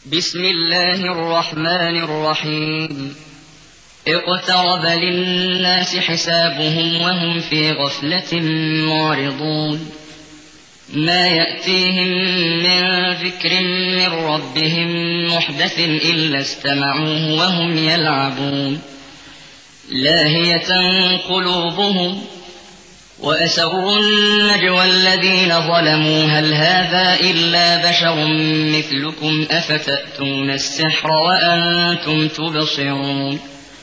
بسم الله الرحمن الرحيم اقترب للناس حسابهم وهم في غفلة معرضون ما يأتيهم من ذكر من ربهم محدث إلا استمعوه وهم يلعبون لاهية قلوبهم وأسروا النجوى الذين ظلموا هل هذا إلا بشر مثلكم أفتأتون السحر وأنتم تبصرون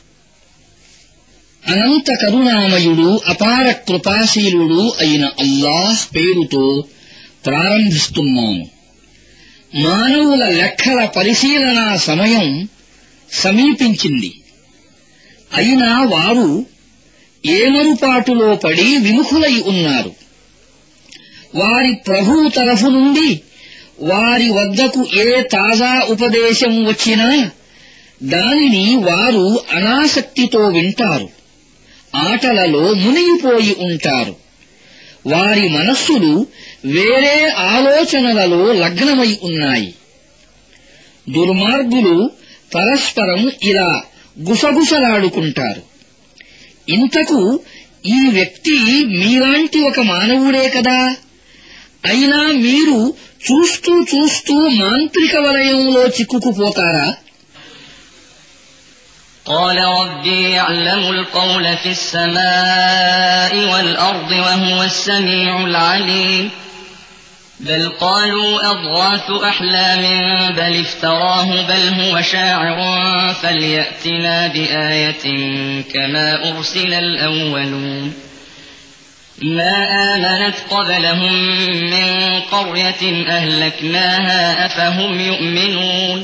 అనంత కరుణామయుడు అపార కృపాశీలుడు అయిన అల్లాహ్ పేరుతో ప్రారంభిస్తున్నాను. మానవుల లెక్కల పరిశీలనా సమయం సమీపించింది. అయినా వారు ఏమరుపాటులో పడి విముఖులై ఉన్నారు. వారి ప్రభువు తరఫు నుండి వారి వద్దకు ఏ తాజా ఉపదేశం వచ్చినా దానిని వారు అనాసక్తితో వింటారు. ఆటలలో మునిగిపోయి ఉంటారు. వారి మనస్సులు వేరే ఆలోచనలలో లగ్నమై ఉన్నాయి. దుర్మార్గులు పరస్పరం ఇలా గుసగుసలాడుకుంటారు. ఇంతకు ఈ వ్యక్తి మీలాంటి ఒక మానవుడే కదా, అయినా మీరు చూస్తూ చూస్తూ మాంత్రిక వలయంలో చిక్కుకుపోతారా? قال ربي يعلم القول في السماء والأرض وهو السميع العليم بل قالوا أضغاث أحلام بل افتراه بل هو شاعر فليأتنا بآية كما أرسل الأولون ما آمنت قبلهم من قرية أهلكناها أفهم يؤمنون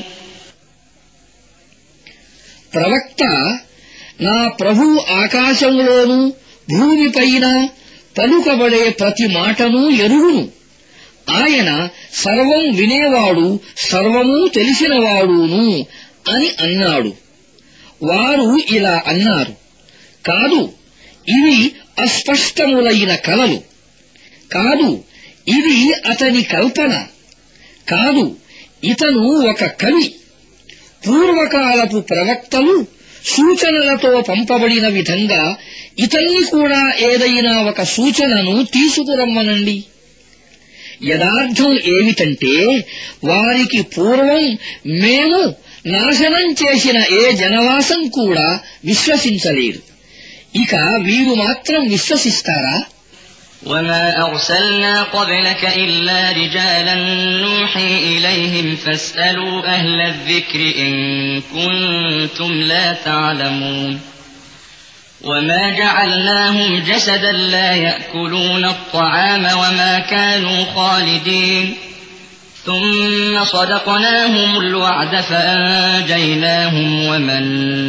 ప్రవక్త, నా ప్రభువు ఆకాశంలోనూ భూమిపైన పలుకబడే ప్రతి మాటను ఎరుగును. ఆయన సర్వం వినేవాడు, సర్వమూ తెలిసినవాడును అని అన్నాడు. వారు ఇలా అన్నారు, కాదు, ఇవి అస్పష్టములైన కలలు. కాదు, ఇది అతని కల్పన. కాదు, ఇతను ఒక కవి. పూర్వకాలపు ప్రవక్తలు సూచనలతో పంపబడిన విధంగా ఇతన్ని కూడా ఏదైనా ఒక సూచనను తీసుకురమ్మనండి. యదార్థం ఏమిటంటే, వారికి పూర్వం మేము నాశనం చేసిన ఏ జనవాసం కూడా విశ్వసించలేదు. ఇక వీరు మాత్రం విశ్వసిస్తారా? وما أرسلنا قبلك إلا رجالا نوحي إليهم فاسألوا أهل الذكر إن كنتم لا تعلمون وما جعلناهم جسدا لا يأكلون الطعام وما كانوا خالدين ثم صدقناهم الوعد فأنجيناهم ومن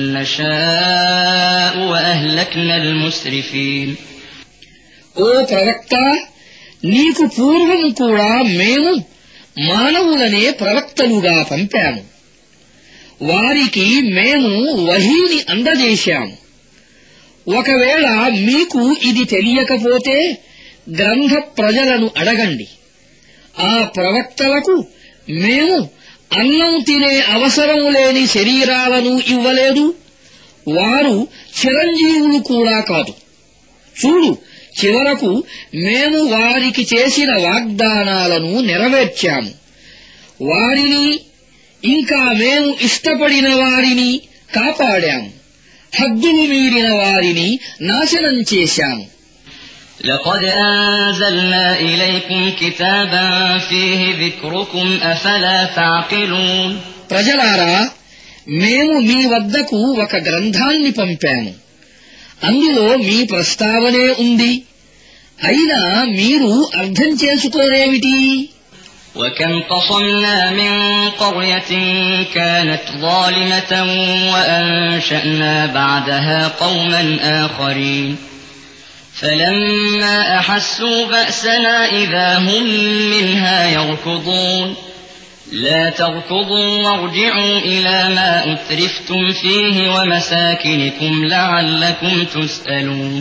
نشاء وأهلكنا المسرفين ఓ ప్రవక్త, నీకు పూర్వం కూడా మేము మానవులనే ప్రవక్తలుగా పంపాము. వారికి మేము వహీని అందజేశాము. ఒకవేళ మీకు ఇది తెలియకపోతే గ్రంథ ప్రజలను అడగండి. ఆ ప్రవక్తలకు మేము అన్నం తినే అవసరం లేని శరీరాలను ఇవ్వలేదు. వారు చిరంజీవులు కూడా కాదు. చూడు, చివరకు మేము వారికి చేసిన వాగ్దానాలను నెరవేర్చాము. వారిని ఇంకా మేము ఇష్టపడిన వారిని కాపాడాము. హద్దులు మీరిన వారిని నాశనం చేశాము. لقد أنزلنا إليكم كتابا فيه ذكركم أفلا تعقلون ప్రజలారా, మేము మీ వద్దకు ఒక గ్రంథాన్ని పంపాము. అందులో మీ ప్రస్తావనే ఉంది. అయినా మీరు అర్థం చేసుకోరేమిటి? وكم قصمنا من قرية كانت ظالمة وأنشأنا بعدها قوما آخرين فلما أحسوا بأسنا إذا هم منها يركضون لا تركضوا وارجعوا إلى ما أترفتم فيه ومساكنكم لعلكم تسألون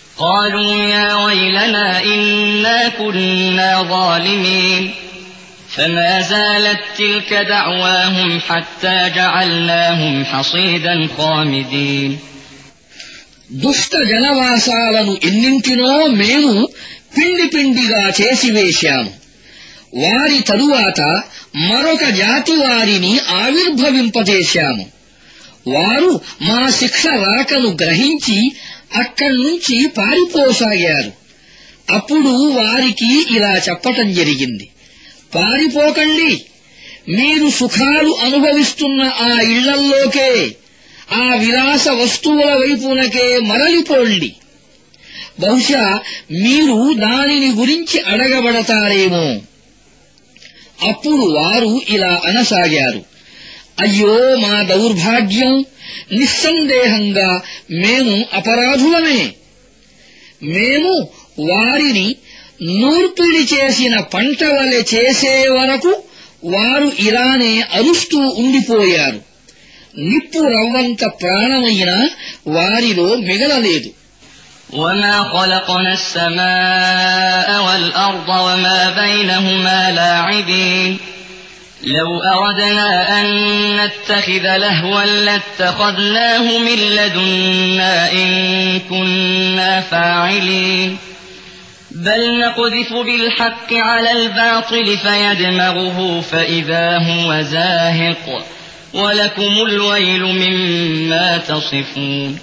قالوا يا ويلنا إنا كنا ظالمين فما زالت تلك دعواهم حتى جعلناهم حصيدا خامدين దుష్ట జనవాసాలను ఎన్నింటినో మేము పిండి పిండిగా చేసివేశాము. వారి తరువాత మరొక జాతి వారిని ఆవిర్భవింపజేశాము. వారు మా శిక్ష రాకను గ్రహించి అక్కడ్నుంచి పారిపోసాగారు. అప్పుడు వారికి ఇలా చెప్పటం జరిగింది, పారిపోకండి, మీరు సుఖాలు అనుభవిస్తున్న ఆ ఇళ్లల్లోకే, ఆ విలాస వస్తువుల వైపునకే మరలిపోండి. బహుశా మీరు దానిని గురించి అడగబడతారేమో. అప్పుడు వారు ఇలా అనసాగారు, అయ్యో మా దౌర్భాగ్యం, నిస్సందేహంగా మేము అపరాధులమే. మేము వారిని నూర్పిడి చేసిన పంట వలె చేసే వరకు వారు ఇలానే అరుస్తూ ఉండిపోయారు. నిప్పు రవ్వంత ప్రాణమైనా వారిలో మిగలలేదు. وما خلقنا السماء والأرض وما بينهما لاعبين لو أردنا أن نتخذ لهوا لاتخذناه من لدنا إن كنا فاعلين بل نقذف بالحق على الباطل فيدمغه فإذا هو زاهق ولكم الويل مما تصفون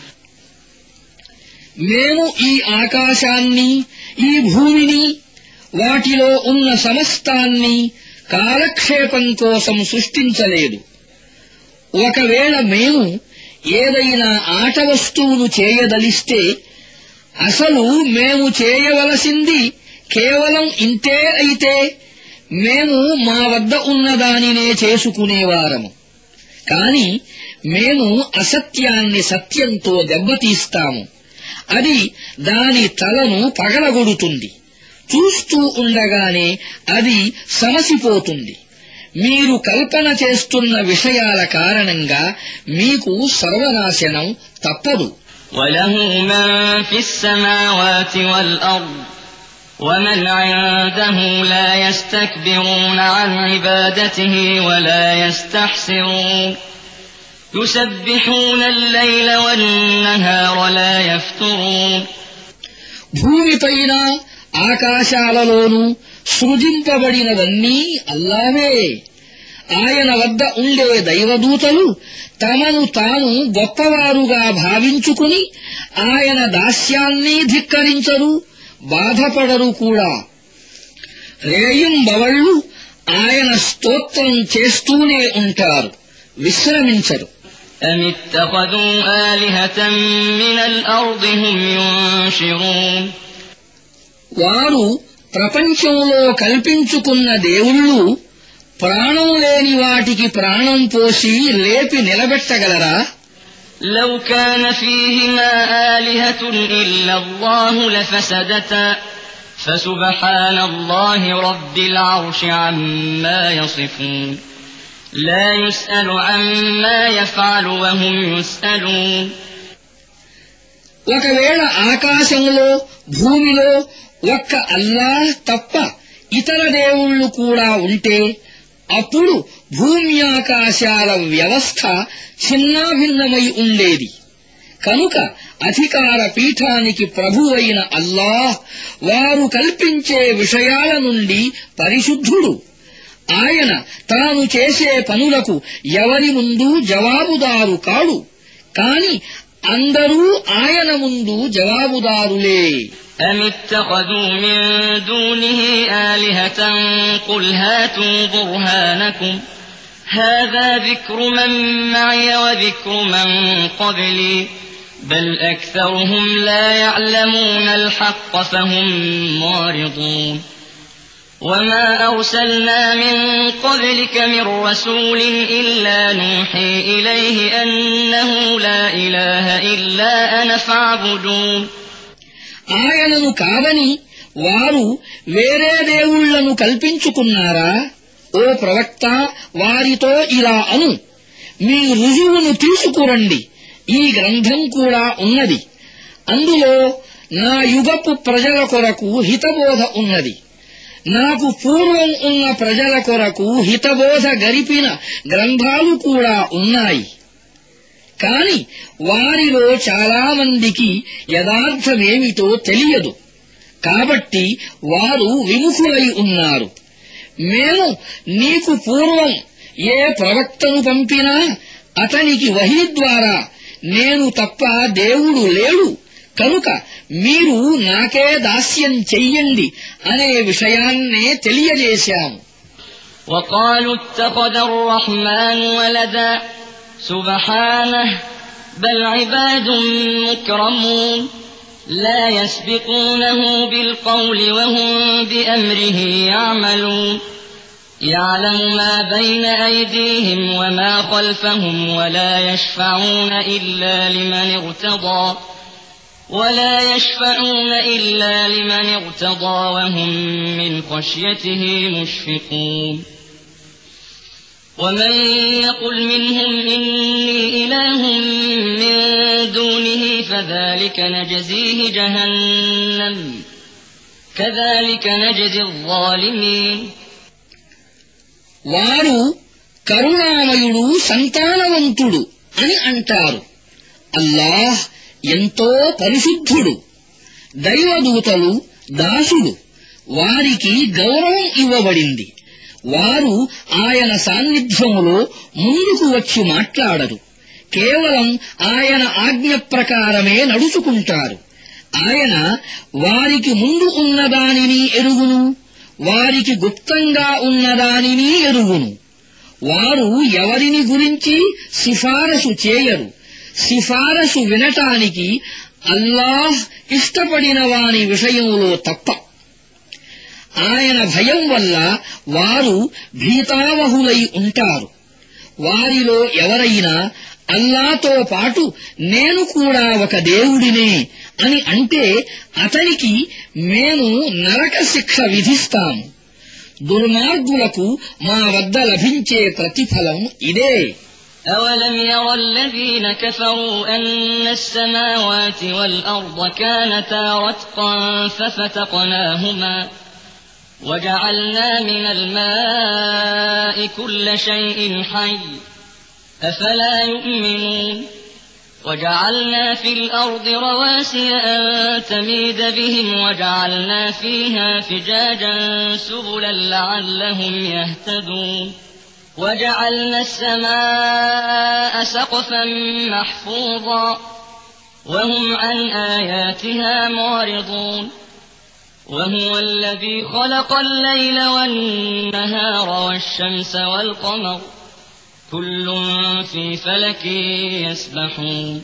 మేము ఈ ఆకాశాన్ని, ఈ భూమిని, వాటిలో ఉన్న సమస్తాన్ని కాలక్షేపం కోసం సృష్టించలేదు. ఒకవేళ మేము ఏదైనా ఆట వస్తువును చేయదలిస్తే అసలు మేము చేయవలసింది కేవలం ఇంతే అయితే మేము మా వద్ద ఉన్నదానినే చేసుకునేవారము. కాని మేము అసత్యాన్ని సత్యంతో దెబ్బతీస్తాము. అది దాని తలను పగలగొడుతుంది. చూస్తూ ఉండగానే అది సమసిపోతుంది. మీరు కల్పన చేస్తున్న విషయాల కారణంగా మీకు సర్వనాశనం తప్పదు. وَلَهُ مَن فِي السَّمَاوَاتِ وَالْأَرْضِ وَمَنْ عِندَهُ لَا يَسْتَكْبِرُونَ عَنْ عِبَادَتِهِ وَلَا يَسْتَحْسِرُونَ يُسَبِّحُونَ اللَّيْلَ وَالنَّهَارَ لَا يَفْتُرُونَ భూమిపైన ఆకాశాలలోనూ సృజింపబడినవన్నీ అల్లాహే. ఆయన వద్ద ఉండే దైవదూతలు తమను తాను గొప్పవారుగా భావించుకుని ఆయన దాస్యాన్ని ధిక్కరించరు, బాధపడరు కూడా. రేయింబవళ్లు ఆయన స్తోత్రం చేస్తూనే ఉంటారు, విశ్రమించరు. أَمِ اتَّخَذُوا آلِهَةً مِّنَ الْأَرْضِ هُمْ يُنشِرُونَ వారు ప్రపంచంలో కల్పించుకున్న దేవుళ్ళు ప్రాణం లేని వాటికి ప్రాణం పోసి లేపి నిలబెట్టగలరా? لو كان فيهما آلهة إلا الله لفسدتا فسبحان الله رب العرش عما يصفون لا يسأل عما يفعل وهم يسألون ఒకవేళ ఆకాశంలో భూమిలో ఒక్క అల్లాహ్ తప్ప ఇతర దేవుళ్ళు కూడా ఉంటే అప్పుడు భూమి ఆకాశాల వ్యవస్థ చిన్నాభిన్నమై ఉండేది. కనుక అధికార పీఠానికి ప్రభువైన అల్లాహ్ వారు కల్పించే విషయాల నుండి పరిశుద్ధుడు. ఆయన తాను చేసే పనులకు ఎవరి ముందు జవాబుదారు కాడు. కాని అందరూ ఆయన ముందు జవాబుదారులే. أم اتخذوا من دونه آلهة قل هاتوا برهانكم هذا ذكر من معي وذكر من قبلي بل أكثرهم لا يعلمون الحق فهم معرضون وما أرسلنا من قبلك من رسول إلا نوحي إليه أنه لا إله إلا أنا فاعبدون ఆయనను కాదని వారు వేరే దేవుళ్లను కల్పించుకున్నారా? ఓ ప్రవక్త, వారితో ఇలా అను, మీ రుజువును తీసుకురండి, ఈ గ్రంథం కూడా ఉన్నది, అందులో నా యుగపు ప్రజల కొరకు హితబోధ ఉన్నది. నాకు పూర్వం ఉన్న ప్రజల కొరకు హితబోధ గరిపిన గ్రంథాలు కూడా ఉన్నాయి. కాని వారిలో చాలామందికి యథార్థమేమిటో తెలియదు. కాబట్టి వారు విముఖులై ఉన్నారు. మేము నీకు పూర్వం ఏ ప్రవక్తను పంపినా అతనికి వహీ ద్వారా నేను తప్ప దేవుడు లేడు, కనుక మీరు నాకే దాస్యం చెయ్యండి అనే విషయాన్నే తెలియజేశాము. وقالوا اتخذ الرحمن ولدا سبحانه بل عباد مكرمون لا يسبقونه بالقول وهم بأمره يعملون يعلم ما بين أيديهم وما خلفهم ولا يشفعون إلا لمن ارتضى وهم من خشيته مشفقون ومن يقل منهم إني إله من دونه فذلك نجزيه جهنم كذلك نجزي الظالمين వారు కరుణామయుడు సంతానవంతుడు అని అంటారు. అల్లాహ్ ఎంతో పరిశుద్ధుడు, దైవదూతలు దాసుడు, వారికి గౌరవం ఇవ్వబడింది. వారు ఆయన సాన్నిధ్యములో ముందుకు వచ్చి మాట్లాడరు, కేవలం ఆయన ఆజ్ఞ ప్రకారమే నడుచుకుంటారు. ఆయన వారికి ముందు ఉన్నదానిని ఎరుగును, వారికి గుప్తంగా ఉన్నదానిని ఎరుగును. వారు ఎవరిని గురించి సిఫారసు చేయరు, సిఫారసు వినటానికి అల్లాహ్ ఇష్టపడిన వాని విషయంలో తప్ప. ఆయన భయం వల్ల వారు భీతావహులై ఉంటారు. వారిలో ఎవరైనా అల్లాతో పాటు నేను కూడా ఒక దేవుడినే అని అంటే అతనికి మేము నరక శిక్ష విధిస్తాము. దుర్మార్గులకు మా వద్ద లభించే ప్రతిఫలం ఇదే. أولم ير الذين كفروا أن السماوات والأرض كانتا رتقا ففتقناهما وجعلنا من الماء كل شيء حي أفلا يؤمنون وجعلنا في الأرض رواسي أن تميد بهم وجعلنا فيها فجاجا سبلا لعلهم يهتدون وجعلنا السماء سقفا محفوظا وهم عن آياتها معرضون وهو الذي خلق الليل والنهار والشمس والقمر كل في فلك يسبحون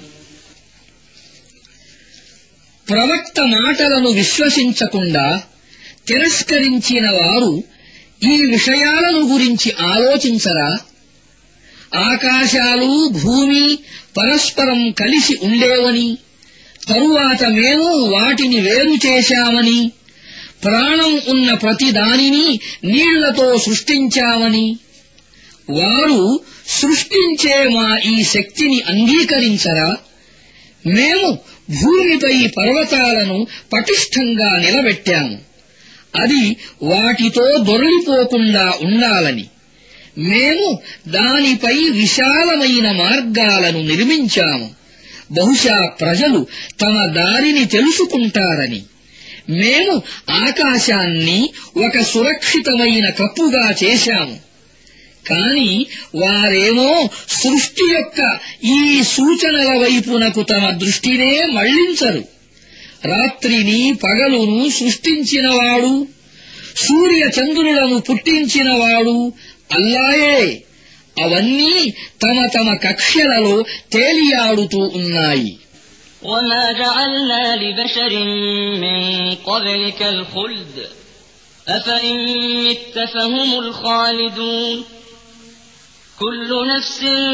ప్రవక్త మాటలను విశ్వసించకుండా తిరస్కరించిన వారు ఈ విషయాలను గురించి ఆలోచించరా? ఆకాశాలు భూమి పరస్పరం కలిసి ఉండేవని, తరువాత మేము వాటిని వేరు చేశామని, ప్రాణం ఉన్న ప్రతి దానిని నీళ్లతో సృష్టించామని, వారు సృష్టించే మా ఈ శక్తిని అంగీకరించరా? మేము భూమిపై పర్వతాలను పటిష్టంగా నిలబెట్టాము, అది వాటితో దొర్లిపోకుండా ఉండాలని. మేము దానిపై విశాలమైన మార్గాలను నిర్మించాము, బహుశా ప్రజలు తమ దారిని తెలుసుకుంటారని. మేము ఆకాశాన్ని ఒక సురక్షితమైన కప్పుగా చేశాము, కాని వారేమో సృష్టి యొక్క ఈ సూచనల వైపునకు తమ దృష్టినే మళ్లించరు. రాత్రిని పగలును సృష్టించినవాడు, సూర్య చంద్రులను పుట్టించినవాడు అల్లాయే. అవన్నీ తమ తమ కక్ష్యలలో తేలియాడుతూ ఉన్నాయి. وما جعلنا لبشر من قبلك الخلد أفإن مت فهم الخالدون كل نفس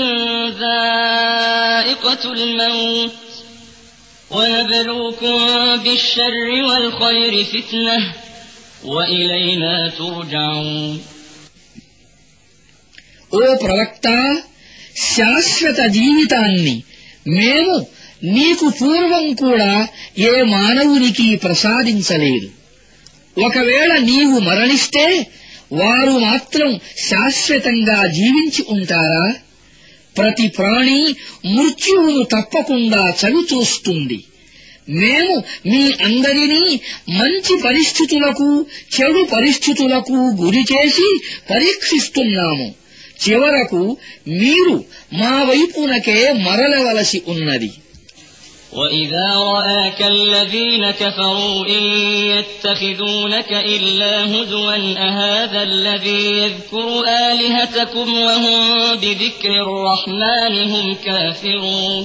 ذائقة الموت ونبلوكم بالشر والخير فتنة وإلينا ترجعون ఓ ప్రవక్త, శాశ్వత జీవితాన్ని మేము నీకు పూర్వం కూడా ఏ మానవునికి ప్రసాదించలేదు. ఒకవేళ నీవు మరణిస్తే వారు మాత్రం శాశ్వతంగా జీవించి ఉంటారా? ప్రతి ప్రాణి మృత్యువును తప్పకుండా చవిచూస్తుంది. మేము మీ అందరినీ మంచి పరిస్థితులకు చెడు పరిస్థితులకు గురిచేసి పరీక్షిస్తున్నాము. చివరకు మీరు మా వైపునకే మరలవలసి ఉన్నది. وَإِذَا رَآكَ الَّذِينَ كَفَرُوا إِن يَتَّخِذُونَكَ إِلَّا هُزُوًا أَهَٰذَا الَّذِي يَذْكُرُ آلِهَتَكُمْ وَهُم بِذِكْرِ الرَّحْمَٰنِ هُمْ كَافِرُونَ.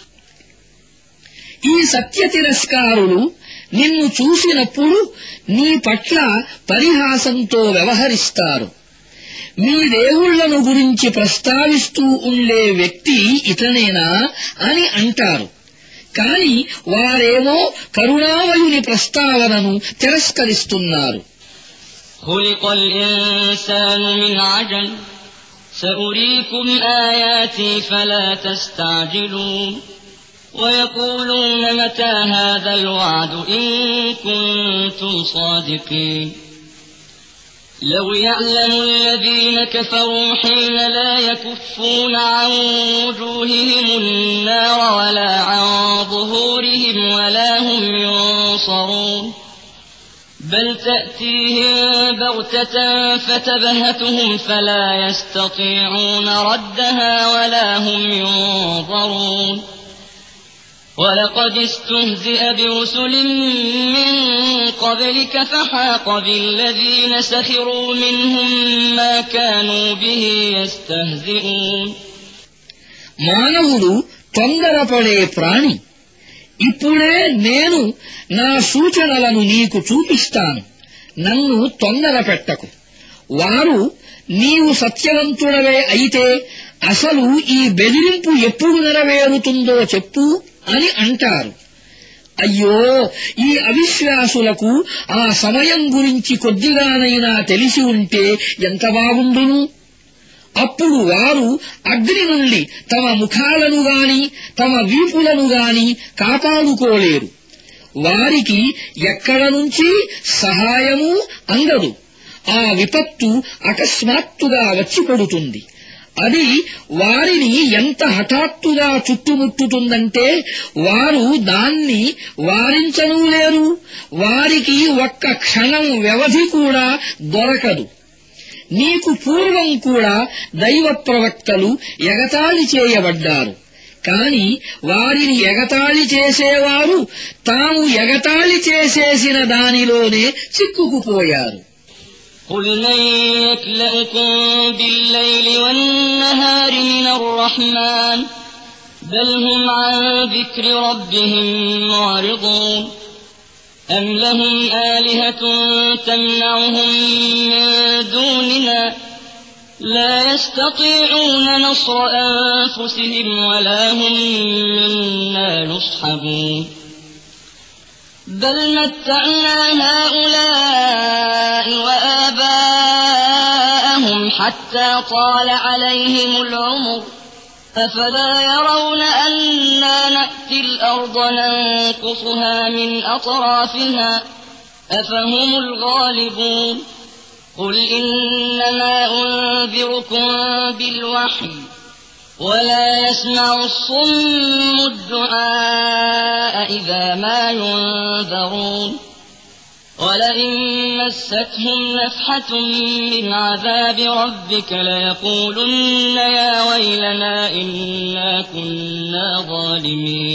ఈ సత్యతిరస్కారులు నిన్ను చూసినప్పుడు నీ పట్ల పరిహాసంతో వ్యవహరిస్తారు. మీ దేవుళ్లను గురించి ప్రస్తావిస్తూ ఉండే వ్యక్తి ఇతనేనా అని అంటారు. కాని వారేమో కరుణామయుని ప్రస్తావనను తిరస్కరిస్తున్నారు. خُلِقَ الْإِنسَانُ مِنْ عَجَلٍ سَأُرِيكُمْ آيَاتِي فَلَا تَسْتَعْجِلُونَ وَيَقُولُونَ مَتَىٰ هَٰذَا الْوَعْدُ إِن كُنتُمْ صَادِقِينَ لَوْ يَعْلَمُ الَّذِينَ كَفَرُوا حِينَ لَا يَكُفُّونَ عَن وُجُوهِهِمُ النَّارَ وَلَا عَن ظُهُورِهِمْ وَلَا هُمْ يُنصَرُونَ بَلْ تَأْتِيهِم بَغْتَةً فَتَبْهَتُهُمْ فَلَا يَسْتَطِيعُونَ رَدَّهَا وَلَا هُمْ يُنظَرُونَ وَلَقَدِ اسْتُهْزِئَ بِرُسُلٍ مِّن قَبْلِكَ فَحَاقَ بِالَّذِينَ سَخِرُوا مِنْهُم مَّا كَانُوا بِهِ يَسْتَهْزِئُونَ. మానవుడు తొందరపడే ప్రాణి. ఇప్పుడే నేను నా సూచనలను నీకు చూపిస్తాను, నన్ను తొందర పెట్టకు. వారు నీవు సత్యవంతుడవే అయితే అసలు ఈ బెదిరింపు ఎప్పుడు నెరవేరుతుందో చెప్పు అని అంటారు. అయ్యో, ఈ అవిశ్వాసులకు ఆ సమయం గురించి కొద్దిగానైనా తెలిసి ఉంటే ఎంత బాగుండును. అప్పుడు వారు అగ్ని నుండి తమ ముఖాలను గాని తమ వీపులను గాని కాపాడుకోలేరు. వారికి ఎక్కడ నుంచి సహాయమూ అందదు. ఆ విపత్తు అకస్మాత్తుగా వచ్చిపడుతుంది. అది వారిని ఎంత హఠాత్తుగా చుట్టుముట్టుతుందంటే వారు దాన్ని వారించనూ లేరు. వారికి ఒక్క క్షణం వ్యవధి కూడా దొరకదు. నీకు పూర్వం కూడా దైవ ప్రవక్తలు ఎగతాళి చేయబడ్డారు. కాని వారిని ఎగతాళి చేసేవారు తాము ఎగతాళి చేసేసిన దానిలోనే చిక్కుకుపోయారు. قُلْ مَن يَكْلَؤُكُم بِاللَّيْلِ وَالنَّهَارِ مِنَ الرَّحْمَٰنِ بَلْ هُمْ عَن ذِكْرِ رَبِّهِم مُّعْرِضُونَ أَمْ لَهُمْ آلِهَةٌ تَمْنَعُهُم مِّن دُونِنَا لَا يَسْتَطِيعُونَ نَصْرَ أَنفُسِهِمْ وَلَا هُم مِّنَّا يُصْحَبُونَ بَلْ مَتَّعْنَا هَٰؤُلَاءِ وَآبَاءَهُمْ حَتَّىٰ طَالَ عَلَيْهِمُ الْعُمُرُ أَفَلَا يَرَوْنَ أَنَّا نَأْتِي الْأَرْضَ نَنقُصُهَا مِنْ أَطْرَافِهَا أَفَهُمُ الْغَالِبُونَ قُلْ إِنَّمَا أُنذِرُكُم بِالْوَحْيِ وَلَا يَسْمَعُ الصُّمُّ الدُّعَاءَ إِذَا مَا يُنذَرُونَ وَلَئِن مَّسَّتْهُمْ نَفْحَةٌ مِّنْ عَذَابِ رَبِّكَ لَيَقُولُنَّ يَا وَيْلَنَا إِنَّا كُنَّا ظَالِمِينَ.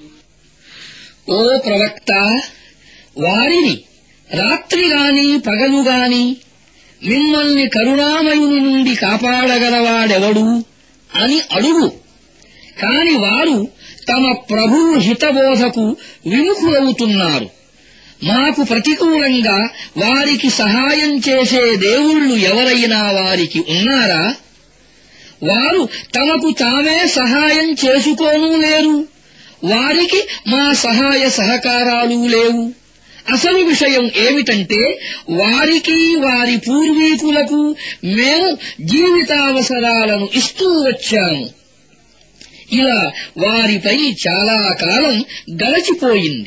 ఓ ప్రవక్త, వారిని రాత్రిగాని పగలుగాని మిమ్మల్ని కరుణామయుని నుండి కాపాడగలవాడెవడు అని అడుగు. కాని వారు తమ ప్రభువు హితబోధకు విముఖులవుతున్నారు. మాకు ప్రతికూలంగా వారికి సహాయం చేసే దేవుళ్ళు ఎవరైనా వారికి ఉన్నారా? వారు తమకు తామే సహాయం చేసుకోనూ లేరు. వారికి మా సహాయ సహకారాలు లేవు. అసలు విషయం ఏమిటంటే వారికి వారి పూర్వీకులకు మేము జీవితావసరాలను ఇస్తూ వచ్చాము. ఇలా వారిపై చాలా కాలం గడచిపోయింది.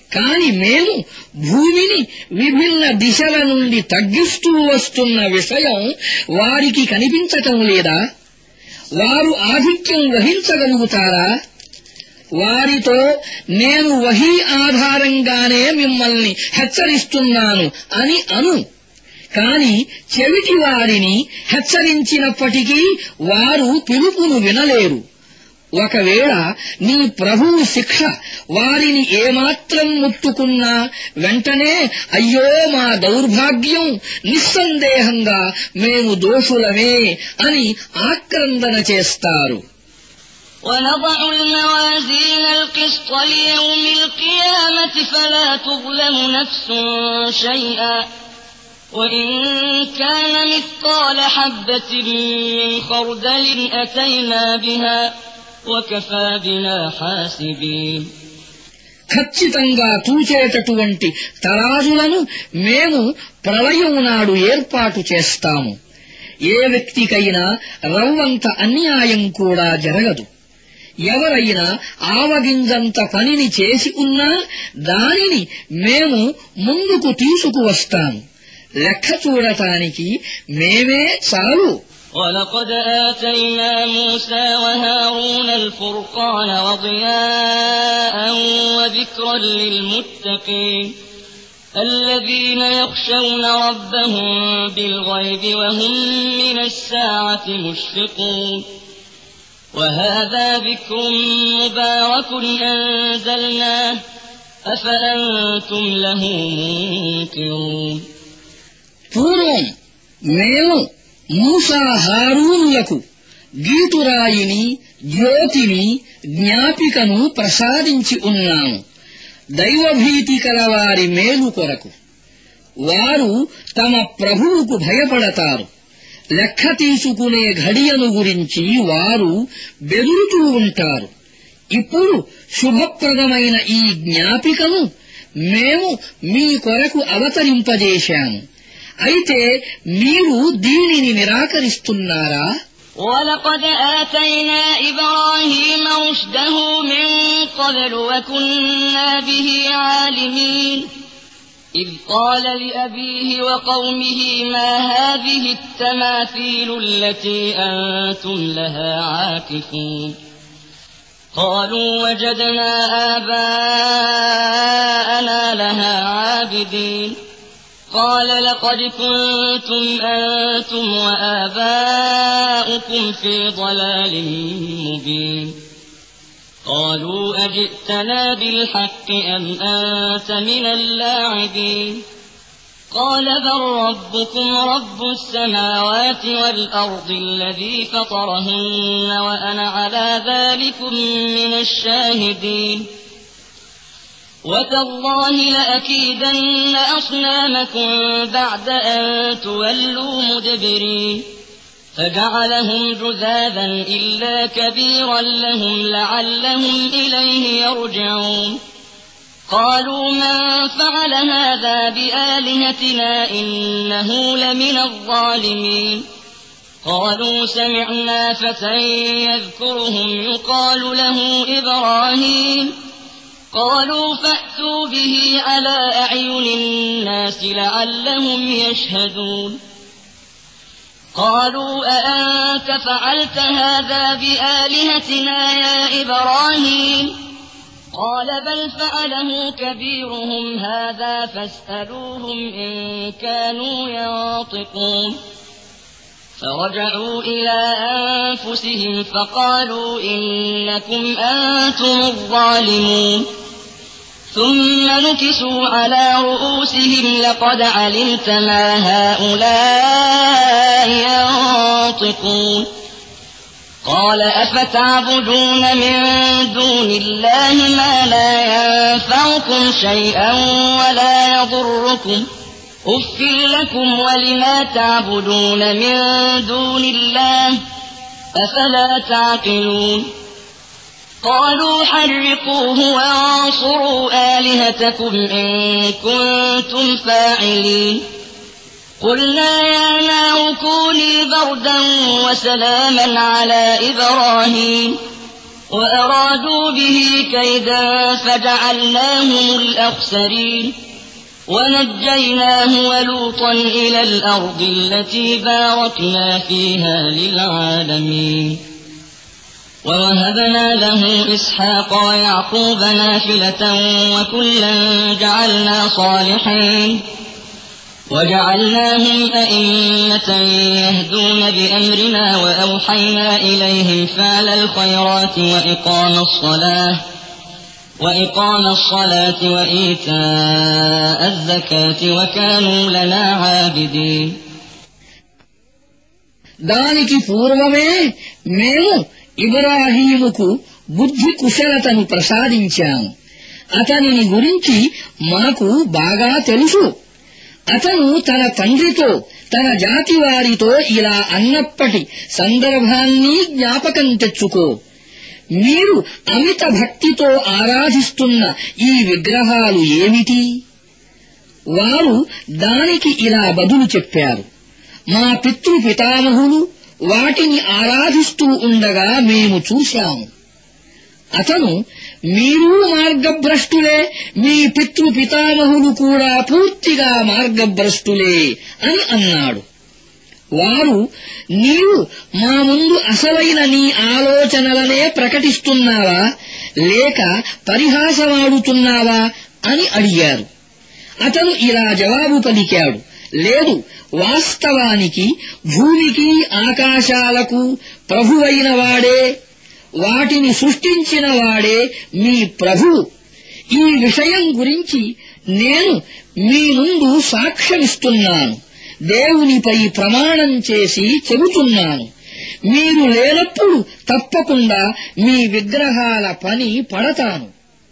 కాని మేము భూమిని విభిన్న దిశల నుండి తగ్గిస్తూ వస్తున్న విషయం వారికి కనిపించటం లేదా? వారు ఆధిక్యం వహించగలుగుతారా? వారితో నేను వహీ ఆధారంగానే మిమ్మల్ని హెచ్చరిస్తున్నాను అని అను. కాని చెవిటి వారిని హెచ్చరించినప్పటికీ వారు పిలుపును వినలేరు. ఒకవేళ నీ ప్రభువు శిక్ష వారిని ఏమాత్రం ముట్టుకున్నా వెంటనే అయ్యో మా దౌర్భాగ్యం, నిస్సందేహంగా మేము దోషులమే అని ఆక్రందన చేస్తారు. ونضع الموازين القسط ليوم القيامة فلا تظلم نفس شيئا وإن كان مثقال حبة من خردل أتينا بها وكفى بنا حاسبين. ఖచ్చితంగా తూచేటటువంటి తరాజులను మేము ప్రళయం నాడు ఏర్పాటు చేస్తాము. ఏ వ్యక్తికైనా రవ్వంత అన్యాయం కూడా జరగదు. ఎవరైనా ఆవగింజంత పనిని చేసి ఉన్నా దానిని మేము ముందుకు తీసుకువస్తాము. లెక్క చూడటానికి మేమే చాలు. ولقد آتينا موسى وهارون الفرقان وضياء وذكرا للمتقين الذين يخشون ربهم بالغيب وهم من الساعة مشفقون وهذا ذكر مبارك أنزلناه أفأنتم له منكرون. పూర్వం మేము మూసా హారూనులకు గీటురాయిని, జ్యోతిని, జ్ఞాపికను ప్రసాదించి ఉన్నాము దైవభీతి కలవారి మేలు కొరకు. వారు తమ ప్రభువుకు భయపడతారు. లెక్క తీసుకునే ఘడియను గురించి వారు బెదురుతూ ఉంటారు. ఇప్పుడు శుభప్రదమైన ఈ జ్ఞాపికను మేము మీ కొరకు అవతరింపజేశాము. అయితే మీరు దీనిని నిరాకరిస్తున్నారా? ولقد آتينا إبراهيم رشده من قبل وكنا به عالمين إذ قال لأبيه وقومه ما هذه التماثيل التي أنتم لها عاكفون قالوا وجدنا آباءنا لها عابدين قال لقد كنتم أنتم وآباؤكم في ضلال مبين قالوا أجئتنا بالحق أم أنت من اللاعبين قال بل ربكم رب السماوات والأرض الذي فطرهن وأنا على ذلكم من الشاهدين وتالله لأكيدن أصنامكم بعد أن تولوا مدبرين فجعلهم جذاذا إلا كبيرا لهم لعلهم إليه يرجعون قالوا من فعل هذا بآلهتنا إنه لمن الظالمين قالوا سمعنا فتى يذكرهم يقال له إبراهيم قالوا فأتوا به على أعين الناس لعلهم يشهدون قالوا أأنت فعلت هذا بآلهتنا يا إبراهيم قال بل فعله كبيرهم هذا فاسألوهم إن كانوا ينطقون فرجعوا إلى أنفسهم فقالوا إنكم أنتم الظالمون ثم نكسوا على رؤوسهم لقد علمت ما هؤلاء ينطقون قال أفتعبدون من دون الله ما لا ينفعكم شيئا ولا يضركم أف لكم ولما تعبدون من دون الله أفلا تعقلون قالوا حرقوه وانصروا آلهتكم إن كنتم فاعلين قلنا يا نار كوني بردا وسلاما على إبراهيم وأرادوا به كيدا فجعلناهم الأخسرين ونجيناه ولوطا إلى الأرض التي باركنا فيها للعالمين ووهبنا له إسحاق ويعقوب نافلة وكلا جعلنا صالحين وجعلناهم أئمة يهدون بأمرنا وأوحينا إليهم فعل الخيرات وإقام الصلاة وإيتاء الزكاة وكانوا لنا عابدين. దానికి పూర్వమే మేము ఇబ్రాహీముకు బుద్ధి కుశలతను ప్రసాదించాము. అతనిని గురించి మనకు బాగా తెలుసు. అతను తన తండ్రితో తన జాతి వారితో ఇలా అన్నప్పటి సందర్భాన్ని జ్ఞాపకం తెచ్చుకో. మీరు అమిత భక్తితో ఆరాధిస్తున్న ఈ విగ్రహాలు ఏమిటి? వారు దానికి ఇలా బదులు చెప్పారు, మా పితృపితామహులు వాటిని ఆరాధిస్తూ ఉండగా మేము చూశాము. అతను, మీరు మార్గభ్రష్టులే, మీ పితృపితామహులు కూడా పూర్తిగా మార్గభ్రష్టులే అని అన్నాడు. వారు, నీవు మా ముందు అసలైన నీ ఆలోచనలనే ప్రకటిస్తున్నావా లేక పరిహాసమాడుతున్నావా అని అడిగారు. అతను ఇలా జవాబు పలికాడు, లేదు, వాస్తవానికి భూమికి ఆకాశాలకు ప్రభువైన వాడే, వాటిని సృష్టించిన వాడే మీ ప్రభువు. ఈ విషయం గురించి నేను మీ ముందు సాక్ష్యమిస్తున్నాను. దేవునిపై ప్రమాణం చేసి చెబుతున్నాను, మీరు లేనప్పుడు తప్పకుండా మీ విగ్రహాల పని పడతాను.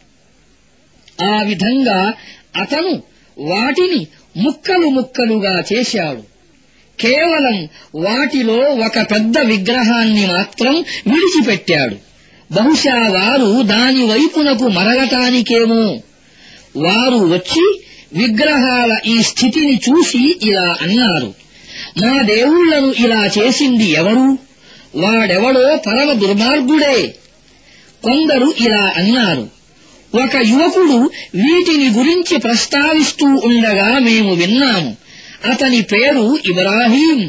ఆ విధంగా అతను వాటిని ముక్కలు ముక్కలుగా చేశాడు. కేవలం వాటిలో ఒక పెద్ద విగ్రహాన్ని మాత్రం విడిచిపెట్టాడు. బహుశా వారు దాని వైపునకు మరగటానికేమో. వారు వచ్చి విగ్రహాల ఈ స్థితిని చూసి ఇలా అన్నారు, మా దేవుళ్లను ఇలా చేసింది ఎవరు? వాడెవడో పరమ దుర్మార్గుడే. కొందరు ఇలా అన్నారు, ఒక యువకుడు వీటిని గురించి ప్రస్తావిస్తూ ఉండగా మేము విన్నాము, అతని పేరు ఇబ్రాహీం.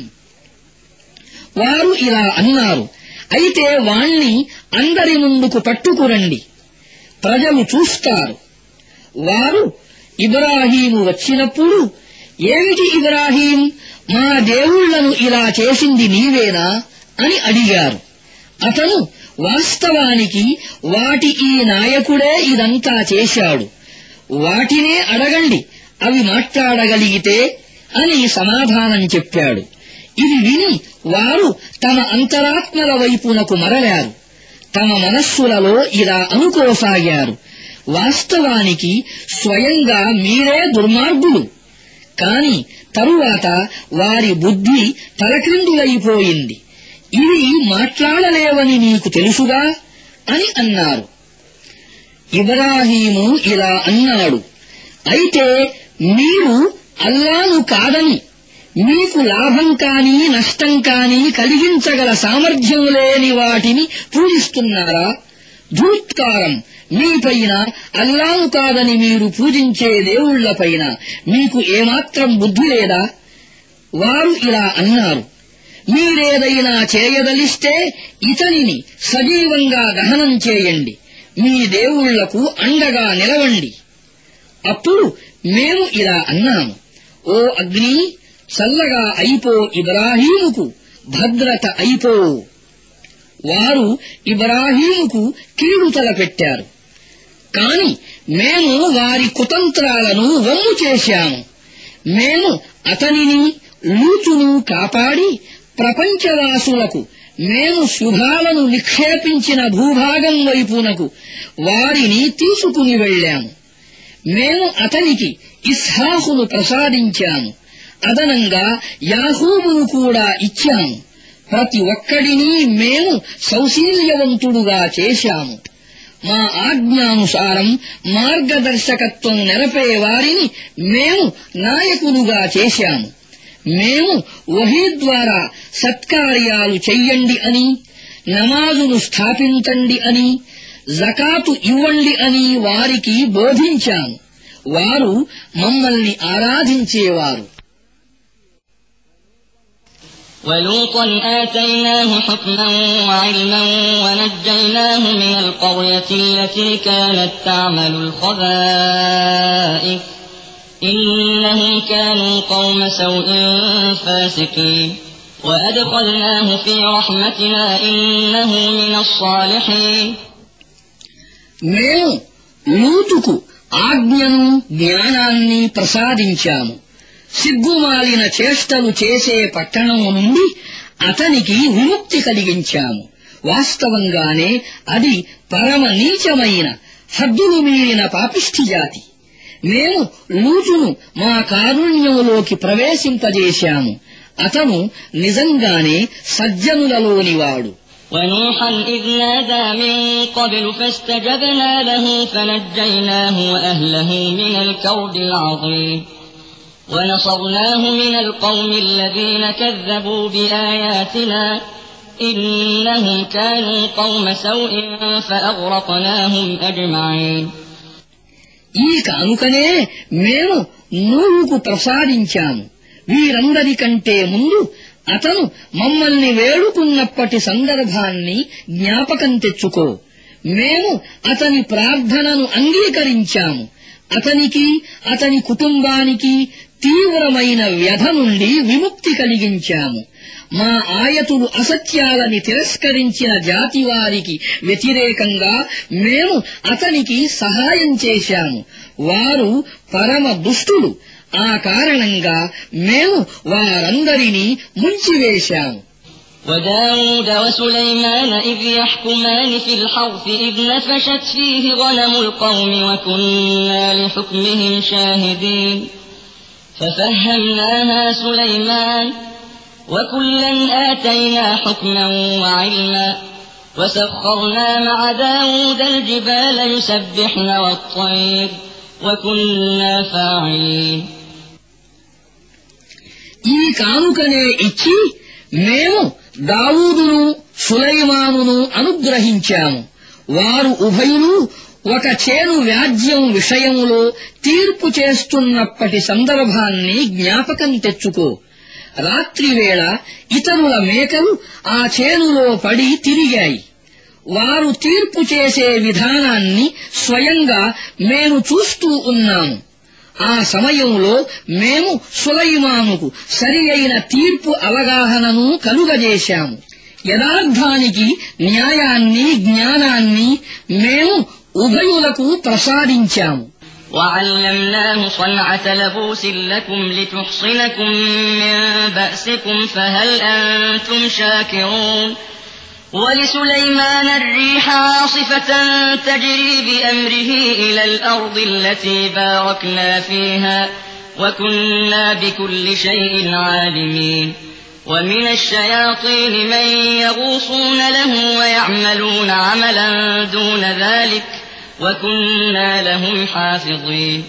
వారు ఇలా అన్నారు, అయితే వాణ్ణి అందరి ముందుకు పట్టుకురండి, ప్రజలు చూస్తారు. వారు ఇబ్రాహీము వచ్చినప్పుడు, ఏమిటి ఇబ్రాహీం, మా దేవుళ్లను ఇలా చేసింది నీవేనా అని అడిగారు. అతను, వాస్తవానికి వాటి ఈ నాయకుడే ఇదంతా చేశాడు, వాటినే అడగండి, అవి మాట్లాడగలిగితే అని సమాధానం చెప్పాడు. ఇది విని వారు తమ అంతరాత్మల వైపునకు మరలారు. తమ మనస్సులలో ఇలా అనుకోసాగారు, వాస్తవానికి స్వయంగా మీరే దుర్మార్గులు. కాని తరువాత వారి బుద్ధి తలక్రిందులైపోయింది. ఇవి మాట్లాడలేవని నీకు తెలుసుగా అని అన్నారు. ఇబ్రాహీము ఇలా అన్నాడు, అయితే మీరు అల్లాను కాదని, మీకు లాభం కాని నష్టం కాని కలిగించగల సామర్థ్యం లేని వాటిని పూజిస్తున్నారా? ధూత్కారం, మీపైన అల్లాను కాదని మీరు పూజించే దేవుళ్లపైన మీకు ఏమాత్రం బుద్ధి లేదా? వారు ఇలా అన్నారు, మీరేదైనా చేయదలిస్తే ఇతనిని సజీవంగా దహనం చేయండి, మీ దేవుళ్లకు అండగా నిలవండి. అప్పుడు మేము ఇలా అన్నాము, ఓ అగ్ని, చల్లగా అయిపో, ఇబ్రాహీముకు భద్రత అయిపో. వారు ఇబ్రాహీముకు కీడు తలపెట్టారు. కాని మేము వారి కుతంత్రాలను వమ్ము చేశాము. మేము అతనిని, లూతును కాపాడి ప్రపంచవాసులకు మేము శుభాలను నిక్షేపించిన భూభాగం వైపునకు వారిని తీసుకుని వెళ్లాము. మేము అతనికి ఇస్హాకును ప్రసాదించాము, అదనంగా యాకూబును కూడా ఇచ్చాము. ప్రతి ఒక్కడిని మేము సౌశీల్యవంతుడుగా చేశాము. మా ఆజ్ఞానుసారం మార్గదర్శకత్వం నెరపే వారిని మేము నాయకులుగా చేశాము. మేము వహీ ద్వారా సత్కార్యాలు చెయ్యండి అని, నమాజును స్థాపించండి అని జకాతు ఇవ్వండి అని వారికి బోధించాము వారు మమ్మల్ని ఆరాధించేవారు ولوطا آتيناه حكما وعلما ونجيناه من القرية التي كانت تعمل الخبائث إنهم كانوا قوم سوء فاسقين وأدخلناه في رحمتنا إنه من الصالحين మేము లూతుకు ఆజ్ఞను జ్ఞానాన్ని ప్రసాదించాము సిగ్గుమాలిన చేష్టలు చేసే పట్టణం నుండి అతనికి విముక్తి కలిగించాము వాస్తవంగానే అది పరమ నీచమైన హద్దులు మీరిన పాపిష్ఠి జాతి మేము లూతును మా కారుణ్యములోకి ప్రవేశింపజేశాము అతను నిజంగానే సజ్జనులలోనివాడు ونوحا إذ نادى من قبل فاستجبنا له فنجيناه وأهله من الكرب العظيم ونصرناه من القوم الذين كذبوا بآياتنا إنهم كانوا قوم سوء فأغرقناهم أجمعين ఈ కానుకనే మేము నూహుకు ప్రసాదించాము వీరందరికంటే ముందు అతను మమ్మల్ని వేడుకున్నప్పటి సందర్భాన్ని జ్ఞాపకం తెచ్చుకో మేము అతని ప్రార్థనను అంగీకరించాము అతనికి అతని కుటుంబానికి తీవ్రమైన వ్యధ నుండి విముక్తి కలిగించాము మా ఆయతులు అసత్యాలని తిరస్కరించిన జాతి వారికి వ్యతిరేకంగా మేము అతనికి సహాయం చేశాము వారు పరమ దుష్టులు ఆ కారణంగా మేము వారందరినీ ముంచివేశాము وداود وسليمان إذ يحكمان في الحرث إذ نفشت فيه غنم القوم وكنا لحكمهم شاهدين ففهمناها سليمان وكلا آتينا حكما وعلما وسخرنا مع داود الجبال يسبحن والطير وكنا فاعلين ఈ కానుకనే ఇచ్చి మేము దావూదును సులైమానును అనుగ్రహించాము వారు ఉభయులు ఒక చేను వ్యాజ్యం విషయములో తీర్పు చేస్తున్నప్పటి సందర్భాన్ని జ్ఞాపకం తెచ్చుకో రాత్రివేళ ఇతరుల మేకలు ఆ చేనులో పడి తిరిగాయి వారు తీర్పు చేసే విధానాన్ని స్వయంగా మేము చూస్తూ ఉన్నాము ఆ సమయంలో మేము సులైమానుకు సరి అయిన తీర్పు అవగాహనను కలుగజేశాము యథార్థానికి న్యాయాన్ని జ్ఞానాన్ని మేము ఉభయులకు ప్రసాదించాము وعلمناه صنعة لبوس لكم لتحصنكم من بأسكم فهل أنتم شاكرون ولسليمان الريح عاصفة تجري بأمره إلى الأرض التي باركنا فيها وكنا بكل شيء عالمين ومن الشياطين من يغوصون له ويعملون عملا دون ذلك وكنا لهم حافظين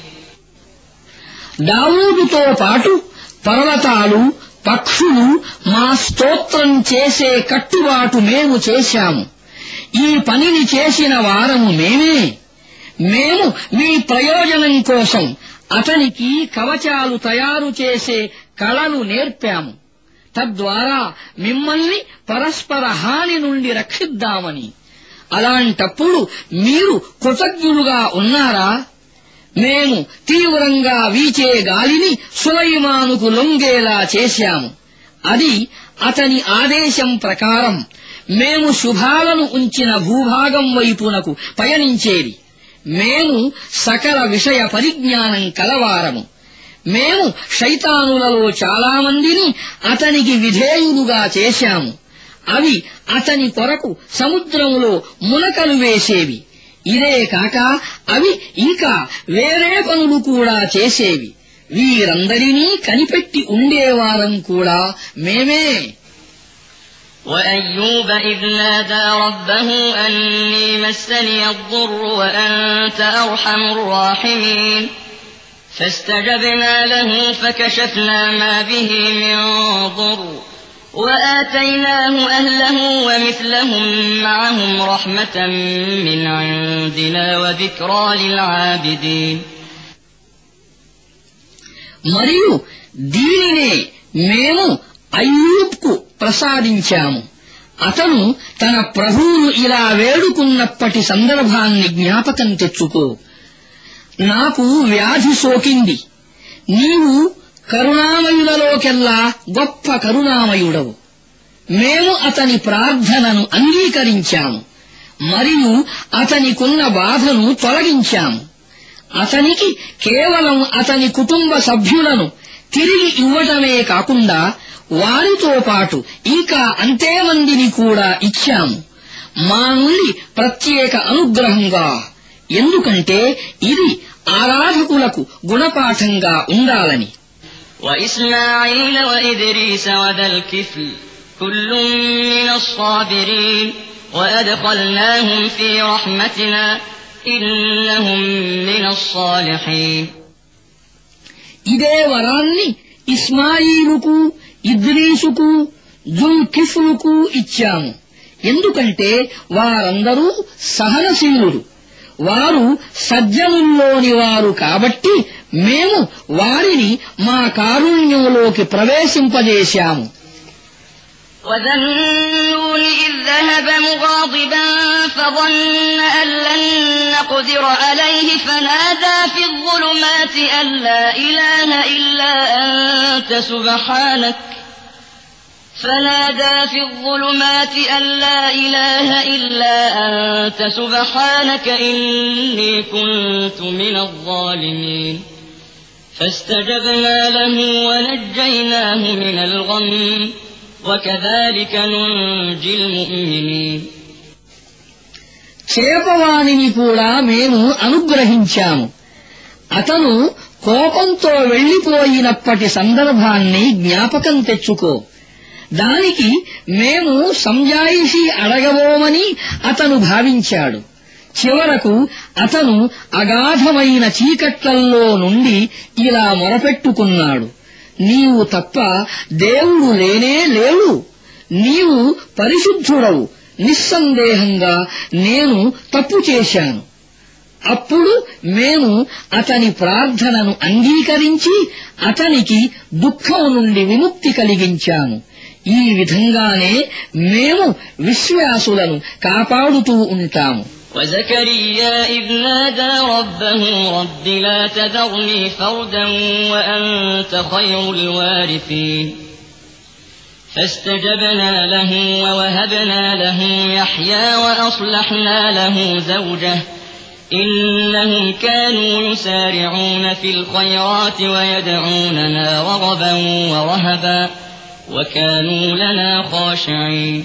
దావూదుతో పాటు పర్వతాలు పక్షులు మా స్తోత్రం చేసే కట్టుబాటు మేము చేశాము ఈ పనిని చేసిన వారము మేమే మేము మీ ప్రయోజనం కోసం అతనికి కవచాలు తయారు చేసే కళను నేర్పాము తద్వారా మిమ్మల్ని పరస్పర హాని నుండి రక్షిద్దామని అలాంటప్పుడు మీరు కృతజ్ఞులుగా ఉన్నారా మేము తీవ్రంగా వీచే గాలిని సులైమానుకు లొంగేలా చేశాము అది అతని ఆదేశం ప్రకారం మేము శుభాలను ఉంచిన భూభాగం వైపునకు పయనించేది మేము సకల విషయ పరిజ్ఞానం కలవారము మేము శైతానులలో చాలామందిని అతనికి విధేయులుగా చేశాము అవి అతని కొరకు సముద్రములో మునకలు వేసేవి ఇదే కాక అవి ఇంకా వేరే పనులు కూడా చేసేవి వీరందరినీ కనిపెట్టి ఉండేవారం కూడా మేమే وأيوب إذ نادى ربه أني مسني الضر وأنت أرحم الراحمين فاستجبنا له فكشفنا ما به من ضر وآتيناه أهله ومثلهم معهم رحمة من عندنا وذكرى للعابدين. మరియు దీనినే మేము అయ్యూబ్కు ప్రసాదించాము. అతను తన ప్రభువును ఇలా వేడుకున్నప్పటి సందర్భాన్ని జ్ఞాపకం తెచ్చుకో. నాకు వ్యాధి సోకింది, నీవు కరుణామయులలోకెల్లా గొప్ప కరుణామయుడవు. మేము అతని ప్రార్థనను అంగీకరించాము మరియు అతనికున్న బాధను తొలగించాము. అతనికి కేవలం అతని కుటుంబ సభ్యులను తిరిగి ఇవ్వటమే కాకుండా వారితో పాటు ఇంకా అంతే మందిని కూడా ఇచ్చాము మా నుండి ప్రత్యేక అనుగ్రహంగా, ఎందుకంటే ఇది ఆరాధకులకు గుణపాఠంగా ఉండాలని. وإسماعيل وإدريس وذا الكفل كل من الصابرين وأدخلناهم في رحمتنا إنهم من الصالحين. ఇదే వరాన్ని ఇస్మాయిలుకు, ఇద్రీసుకు, జుల్కిఫ్లుకు ఇచ్చాము, ఎందుకంటే వారందరూ సహనశీలుడు. వారు సజ్జనుల్లోని వారు కాబట్టి మేము వారిని మా కారుణ్యంలోకి ప్రవేశింపజేశాము. وذا النون إذ ذهب مغاضبا فظن أن لن نقدر عليه فنادى في الظلمات أن لا إله إلا أنت سبحانك إني كنت من الظالمين. فاستجبنا له ونجيناه من الغم وكذلك ننجي المؤمنين. చేపవాణిని కూడా మేము అనుగ్రహించాము. అతను కోపంతో వెళ్లిపోయినప్పటి సందర్భాన్ని జ్ఞాపకం తెచ్చుకో. దానికి మేము సంజాయిషీ అడగబోమని అతను భావించాడు. చివరకు అతను అగాధమైన చీకట్లల్లో నుండి ఇలా మొరపెట్టుకున్నాడు, నీవు తప్ప దేవుడు లేనే లేడు, నీవు పరిశుద్ధుడవు, నిస్సందేహంగా నేను తప్పు చేశాను. అప్పుడు మేము అతని ప్రార్థనను అంగీకరించి అతనికి దుఃఖం నుండి విముక్తి కలిగించాము. ఈ విధంగానే మేము విశ్వాసులను కాపాడుతూ ఉంటాము. وزكريا إذ نادى ربه رب لا تذرني فردا وأنت خير الوارثين. فاستجبنا له ووهبنا له يحيى وأصلحنا له زوجه إنهم كانوا يسارعون في الخيرات ويدعوننا رغبا ورهبا وكانوا لنا خاشعين.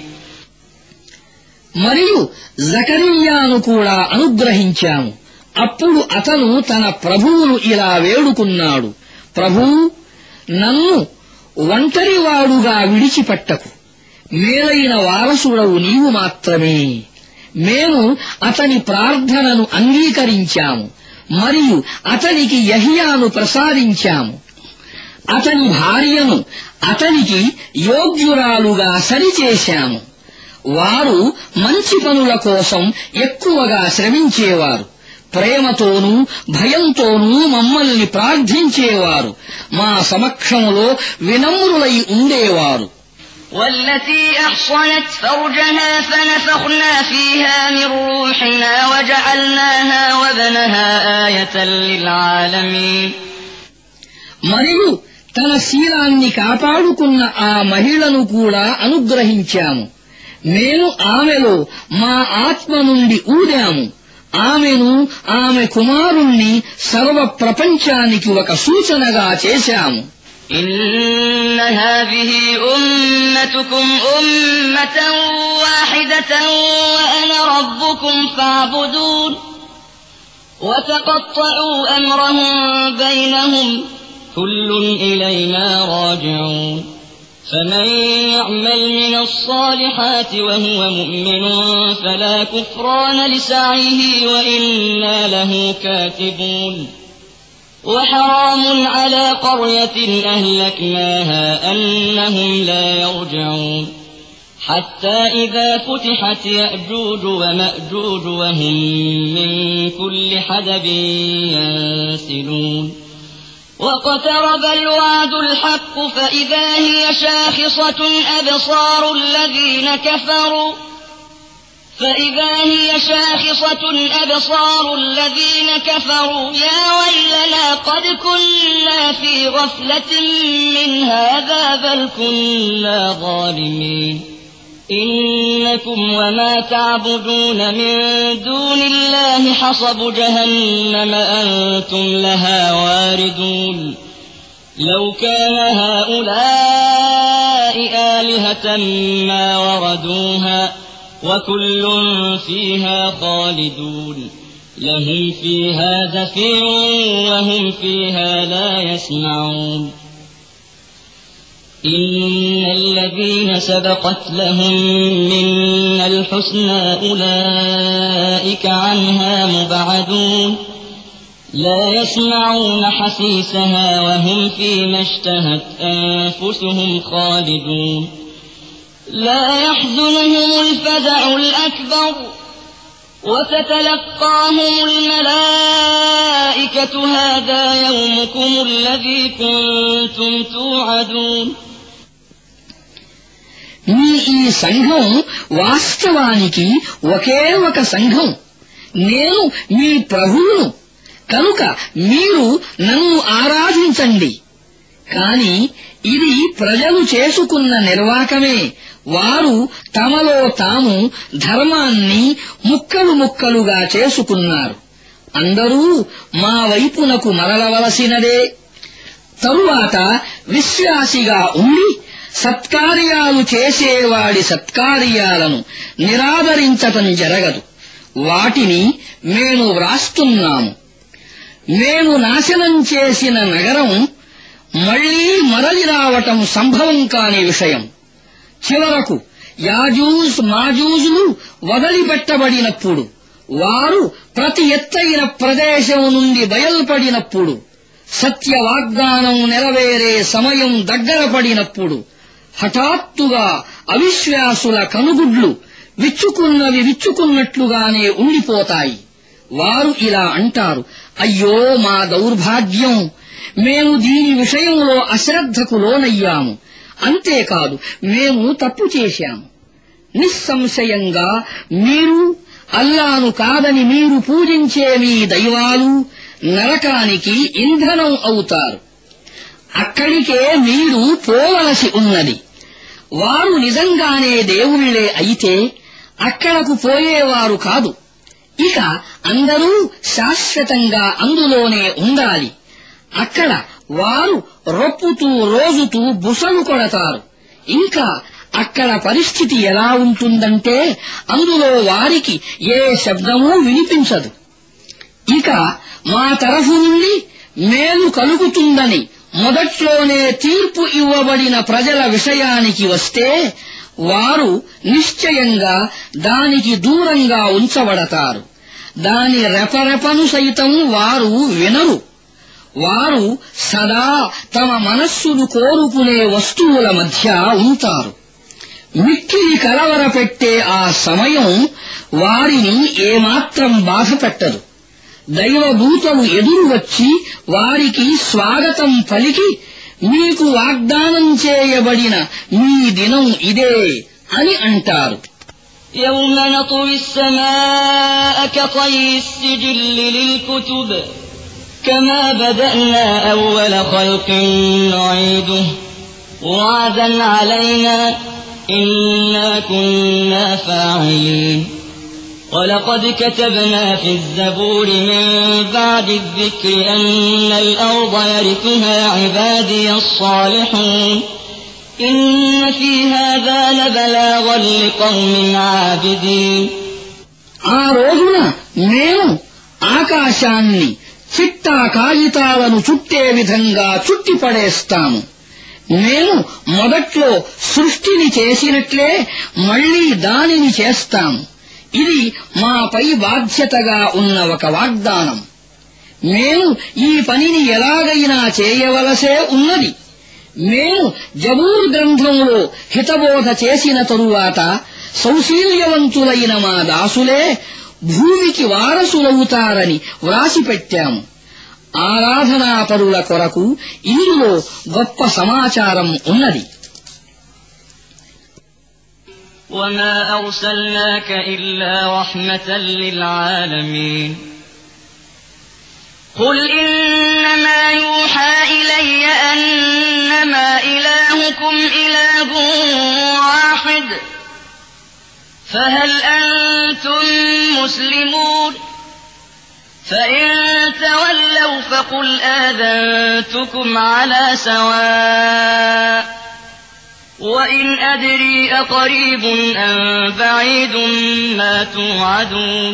మరియు జకరియాను కూడా అనుగ్రహించాము. అప్పుడు అతను తన ప్రభువును ఇలా వేడుకున్నాడు, ప్రభూ, నన్ను ఒంటరివాడుగా విడిచిపెట్టకు, మేలైన వారసుడవు నీవు మాత్రమే. మేము అతని ప్రార్థనను అంగీకరించాము మరియు అతనికి యహియాను ప్రసాదించాము. అతని భార్యను అతనికి యోగ్యురాలుగా సరిచేశాము. వారు మంచి పనుల కోసం ఎక్కువగా శ్రమించేవారు, ప్రేమతోనూ భయంతోనూ మమ్మల్ని ప్రార్థించేవారు, మా సమక్షంలో వినమ్రులై ఉండేవారు. والتي أحصنت فرجها فنفخنا فيها من روحنا وجعلناها وابنها آية للعالمين. మరియు తన శీలాన్ని కాపాడుకున్న ఆ మహిళను కూడా అనుగ్రహించాము. మేము ఆమెలో మా ఆత్మ నుండి ఊదాము. ఆమెను, ఆమె కుమారుణ్ణి సర్వ ప్రపంచానికి ఒక సూచనగా చేశాము. إن هذه أمتكم أمة واحدة وأنا ربكم فاعبدون وتقطعوا أمرهم بينهم كل إلينا راجعون فمن يعمل من الصالحات وهو مؤمن فلا كفران لسعيه وإنا له كاتبون وحرام على قرية أهلكناها أنهم لا يرجعون حتى إذا فتحت يأجوج ومأجوج وهم من كل حدب ينسلون واقترب الوعد الحق فإذا هي شاخصة أبصار الذين كفروا يا ويلنا قد كنا في غفلة من هذا بل كنا ظالمين إنكم وما تعبدون من دون الله حصب جهنم أنتم لها واردون لو كان هؤلاء آلهة ما وردوها وكل فيها خالدون لهم فيها زفير وهم فيها لا يسمعون إن الذين سبقت لهم منا الحسنى أولئك عنها مبعدون لا يسمعون حسيسها وهم فيما اشتهت أنفسهم خالدون لا يحزنهم الفزع الأكبر وتتلقاهم الملائكة هذا يومكم الذي كنتم توعدون మీ ఈ సంఘం వాస్తవానికి ఒకే ఒక సంఘం నేను మీ ప్రభువును కనుక మీరు నన్ను ఆరాధించండి కాని ఇది ప్రజలు చేసుకున్న నిర్వాకమే వారు తమలో తాము ధర్మాన్ని ముక్కలు ముక్కలుగా చేసుకున్నారు అందరూ మా వైపునకు మరలవలసినదే తరువాత విశ్వాసిగా ఉండి సత్కార్యాలు చేసేవాడి సత్కార్యాలను నిరాదరించటం జరగదు వాటిని మేము వ్రాస్తున్నాము మేము నాశనం చేసిన నగరం మళ్లీ మరలి రావటం సంభవం కాని విషయం చివరకు యాజూజ్ మాజూజులు వదిలిపెట్టబడినప్పుడు వారు ప్రతి ఎత్తైన ప్రదేశం నుండి బయల్పడినప్పుడు సత్య వాగ్దానం నెరవేరే సమయం దగ్గర పడినప్పుడు హఠాత్తుగా అవిశ్వాసుల కనుగుడ్లు విచ్చుకున్నట్లుగానే ఉండిపోతాయి వారు ఇలా అంటారు అయ్యో మా దౌర్భాగ్యం మేము దీని విషయంలో అశ్రద్ధకు లోనయ్యాము అంతేకాదు మేము తప్పు చేశాము నిస్సంశయంగా మీరు అల్లాను కాదని మీరు పూజించే మీ దైవాలు నరకానికి ఇంధనం అవుతారు అక్కడికే మీరు పోవలసి ఉన్నది వారు నిజంగానే దేవుళ్లే అయితే అక్కడకు పోయేవారు కాదు ఇక అందరూ శాశ్వతంగా అందులోనే ఉండాలి అక్కడ వారు రొప్పుతూ రోజుతూ బుసలు కొడతారు ఇంకా అక్కడ పరిస్థితి ఎలా ఉంటుందంటే అందులో వారికి ఏ శబ్దమూ వినిపించదు ఇక మా తరఫు నుండి మేలు కలుగుతుందని మొదట్లోనే తీర్పు ఇవ్వబడిన ప్రజల విషయానికి వస్తే వారు నిశ్చయంగా దానికి దూరంగా ఉంచబడతారు దాని రెపరెపను సైతం వారు వినరు వారు సదా తమ మనస్సులు కోరుకునే వస్తువుల మధ్య ఉంటారు మిక్కిలి కలవరపెట్టే ఆ సమయం వారిని ఏమాత్రం బాధపెట్టదు దైవదూతలు ఎదురు వచ్చి వారికి స్వాగతం పలికి మీకు వాగ్దానం చేయబడిన మీ దినం ఇదే అని అంటారు يوم نطوي السماء كطي السجل للكتب كما بدأنا أول خلق نعيده وعدا علينا إنا كنا فاعلين ولقد كتبنا في الزبور من بعد الذكر أن الأرض يرثها عبادي الصالحون إن في هذا لبلاغا لقوم عابدين ఆ రోజున మేము ఆకాశాన్ని చిట్టా కాగితాలను చుట్టే విధంగా చుట్టిపడేస్తాము మేము మొదట్లో సృష్టిని చేసినట్లే మళ్లీ దానిని చేస్తాము ఇది మాపై బాధ్యతగా ఉన్న ఒక వాగ్దానం మేము ఈ పనిని ఎలాగైనా చేయవలసే ఉన్నది. మేము జబూర్ గ్రంథంలో హితబోధ చేసిన తరువాత సౌశీల్యవంతులైన మా దాసులే భూమికి వారసులవుతారని వ్రాసిపెట్టాము. ఆరాధనాపరుల కొరకు ఇందులో గొప్ప సమాచారం ఉన్నది. وما أرسلناك إلا رحمة للعالمين قل إنما يوحى إلي أنما إلهكم إله واحد فهل أنتم مسلمون فإن تولوا فقل آذنتكم على سواء وإن أدري أقريب أم بعيد ما توعدون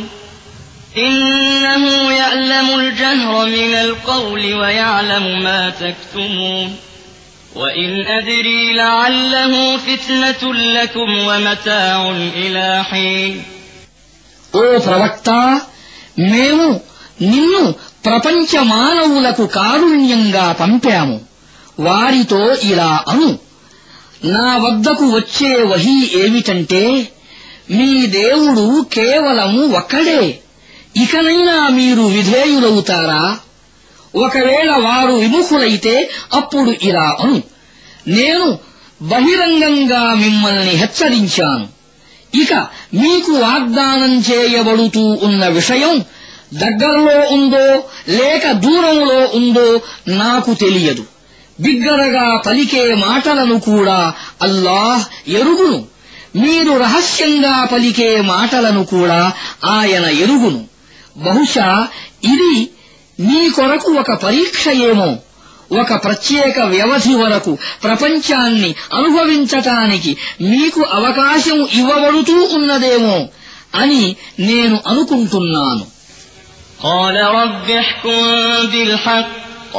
إنه يعلم الجهر من القول ويعلم ما تكتمون وإن أدري لعله فتنة لكم ومتاع إلى حين ఓ ప్రవక్త, మేము నిన్ను ప్రపంచ మానవులకు కారుణ్యంగా పంపాము. వారితో ఇలా అను, నా వద్దకు వచ్చే వహీ ఏమిటంటే, మీ దేవుడు కేవలం ఒక్కడే. ఇకనైనా మీరు విధేయులవుతారా? ఒకవేళ వారు విముఖులైతే అప్పుడు ఇలా అను, నేను బహిరంగంగా మిమ్మల్ని హెచ్చరించాను. ఇక మీకు వాగ్దానం చేయబడుతూ ఉన్న విషయం దగ్గరలో ఉందో లేక దూరంలో ఉందో నాకు తెలియదు. బిగ్గరగా పలికే మాటలను కూడా అల్లాహ్ ఎరుగును. మీరు రహస్యంగా పలికే మాటలను కూడా ఆయన ఎరుగును. బహుశా ఇది మీ కొరకు ఒక పరీక్ష ఏమో. ఒక ప్రత్యేక వ్యవధి వరకు ప్రపంచాన్ని అనుభవించటానికి మీకు అవకాశం ఇవ్వబడుతూ ఉన్నదేమో అని నేను అనుకుంటున్నాను. قال رب احكم بالحق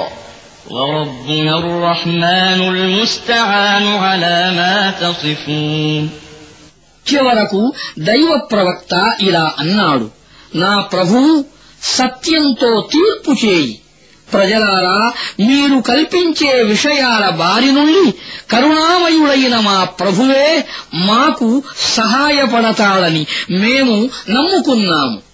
وربنا الرحمن المستعان على ما تصفون చివరకు దైవ ప్రవక్త ఇలా అన్నాడు, నా ప్రభువు సత్యంతో తీర్పు చేయి. ప్రజలారా, మీరు కల్పించే విషయాల బారి నుండి కరుణామయుడైన మా ప్రభువే మాకు సహాయపడతాడని మేము నమ్ముకున్నాము.